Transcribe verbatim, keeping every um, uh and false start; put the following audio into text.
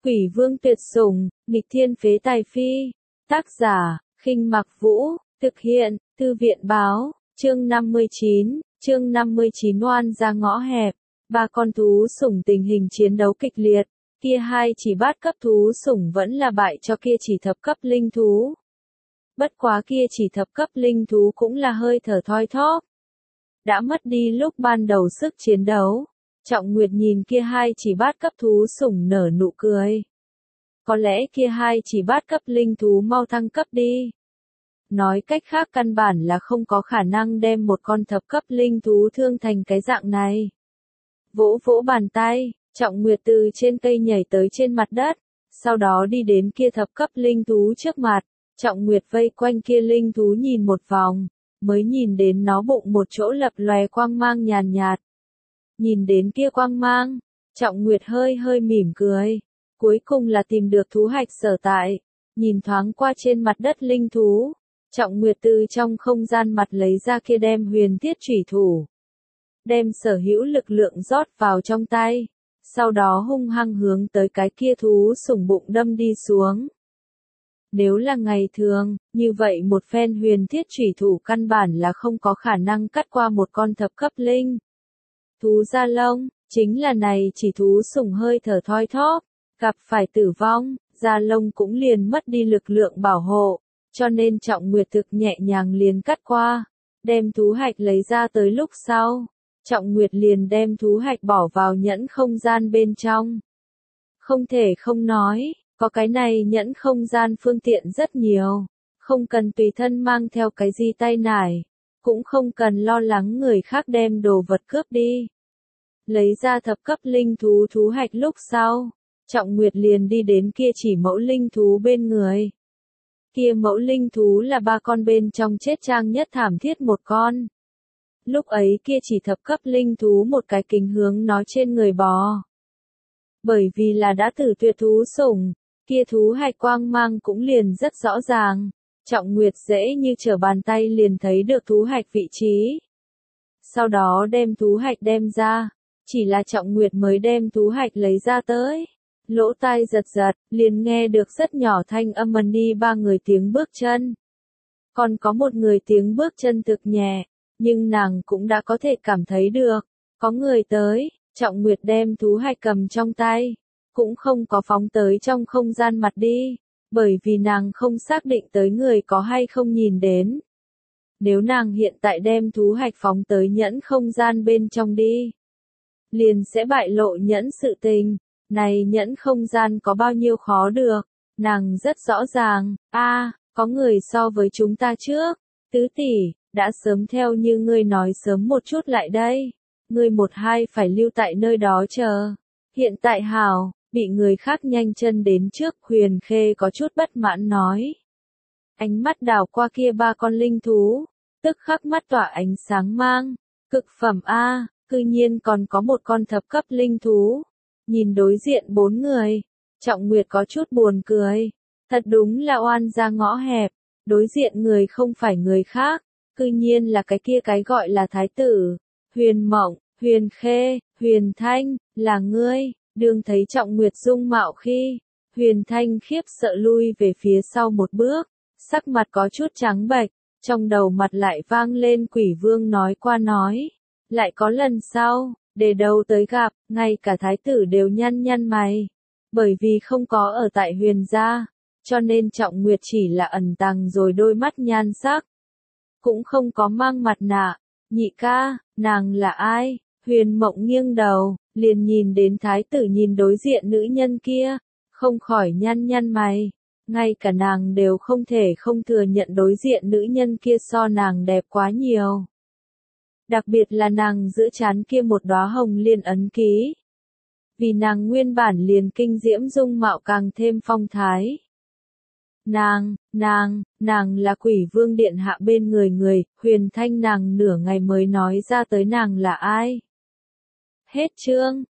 Quỷ vương tuyệt sủng, nghịch thiên phế tài phi. Tác giả, Khinh Mặc Vũ, thực hiện, Thư viện báo, chương năm mươi chín, chương năm mươi chín oan ra ngõ hẹp. Ba con thú sủng tình hình chiến đấu kịch liệt, kia hai chỉ bát cấp thú sủng vẫn là bại cho kia chỉ thập cấp linh thú. Bất quá kia chỉ thập cấp linh thú cũng là hơi thở thoi thóp. Đã mất đi lúc ban đầu sức chiến đấu. Trọng Nguyệt nhìn kia hai chỉ bát cấp thú sủng nở nụ cười. Có lẽ kia hai chỉ bát cấp linh thú mau thăng cấp đi. Nói cách khác căn bản là không có khả năng đem một con thập cấp linh thú thương thành cái dạng này. Vỗ vỗ bàn tay, Trọng Nguyệt từ trên cây nhảy tới trên mặt đất, sau đó đi đến kia thập cấp linh thú trước mặt. Trọng Nguyệt vây quanh kia linh thú nhìn một vòng, mới nhìn đến nó bụng một chỗ lập lòe quang mang nhàn nhạt. Nhìn đến kia quang mang, Trọng Nguyệt hơi hơi mỉm cười. Cuối cùng là tìm được thú hạch sở tại. Nhìn thoáng qua trên mặt đất linh thú, Trọng Nguyệt từ trong không gian mặt lấy ra kia đem huyền thiết chủy thủ. Đem sở hữu lực lượng rót vào trong tay. Sau đó hung hăng hướng tới cái kia thú sủng bụng đâm đi xuống. Nếu là ngày thường, như vậy một phen huyền thiết chủy thủ căn bản là không có khả năng cắt qua một con thập cấp linh. Thú da lông, chính là này chỉ thú sủng hơi thở thoi thóp, gặp phải tử vong, da lông cũng liền mất đi lực lượng bảo hộ, cho nên Trọng Nguyệt thực nhẹ nhàng liền cắt qua, đem thú hạch lấy ra tới lúc sau, Trọng Nguyệt liền đem thú hạch bỏ vào nhẫn không gian bên trong. Không thể không nói, có cái này nhẫn không gian phương tiện rất nhiều, không cần tùy thân mang theo cái gì tay nải, cũng không cần lo lắng người khác đem đồ vật cướp đi. Lấy ra thập cấp linh thú thú hạch lúc sau, Trọng Nguyệt liền đi đến kia chỉ mẫu linh thú bên người. Kia mẫu linh thú là ba con bên trong chết trang nhất thảm thiết một con. Lúc ấy kia chỉ thập cấp linh thú một cái kính hướng nó trên người bò. Bởi vì là đã tử tuyệt thú sủng, kia thú hạch quang mang cũng liền rất rõ ràng. Trọng Nguyệt dễ như trở bàn tay liền thấy được thú hạch vị trí. Sau đó đem thú hạch đem ra. Chỉ là Trọng Nguyệt mới đem thú hạch lấy ra tới. Lỗ tai giật giật, liền nghe được rất nhỏ thanh âm mần đi ba người tiếng bước chân. Còn có một người tiếng bước chân thực nhẹ, nhưng nàng cũng đã có thể cảm thấy được. Có người tới, Trọng Nguyệt đem thú hạch cầm trong tay. Cũng không có phóng tới trong không gian mặt đi, bởi vì nàng không xác định tới người có hay không nhìn đến. Nếu nàng hiện tại đem thú hạch phóng tới nhẫn không gian bên trong đi, liền sẽ bại lộ nhẫn sự tình. Này nhẫn không gian có bao nhiêu khó được, nàng rất rõ ràng. A, à, có người so với chúng ta trước. Tứ tỷ, đã sớm theo như ngươi nói sớm một chút lại đây. Ngươi một hai phải lưu tại nơi đó chờ. Hiện tại hảo, bị người khác nhanh chân đến trước, Huyền Khê có chút bất mãn nói. Ánh mắt đảo qua kia ba con linh thú, tức khắc mắt tỏa ánh sáng mang. Cực phẩm A, cư nhiên còn có một con thập cấp linh thú. Nhìn đối diện bốn người, Trọng Nguyệt có chút buồn cười. Thật đúng là oan ra ngõ hẹp, đối diện người không phải người khác, cư nhiên là cái kia cái gọi là thái tử. Huyền Mộng, Huyền Khê, Huyền Thanh, là ngươi. Đương thấy Trọng Nguyệt dung mạo khi, Huyền Thanh khiếp sợ lui về phía sau một bước, sắc mặt có chút trắng bệch, trong đầu mặt lại vang lên Quỷ Vương nói qua nói. Lại có lần sau, để đầu tới gặp, ngay cả thái tử đều nhăn nhăn mày. Bởi vì không có ở tại Huyền gia, cho nên Trọng Nguyệt chỉ là ẩn tàng rồi đôi mắt nhan sắc. Cũng không có mang mặt nạ. Nhị ca, nàng là ai? Huyền Mộng nghiêng đầu, liền nhìn đến thái tử nhìn đối diện nữ nhân kia, không khỏi nhăn nhăn mày. Ngay cả nàng đều không thể không thừa nhận đối diện nữ nhân kia so nàng đẹp quá nhiều. Đặc biệt là nàng giữ trán kia một đóa hồng liên ấn ký. Vì nàng nguyên bản liền kinh diễm dung mạo càng thêm phong thái. Nàng, nàng, nàng là Quỷ Vương điện hạ bên người người, Huyền Thanh nàng nửa ngày mới nói ra tới nàng là ai. Hết chương.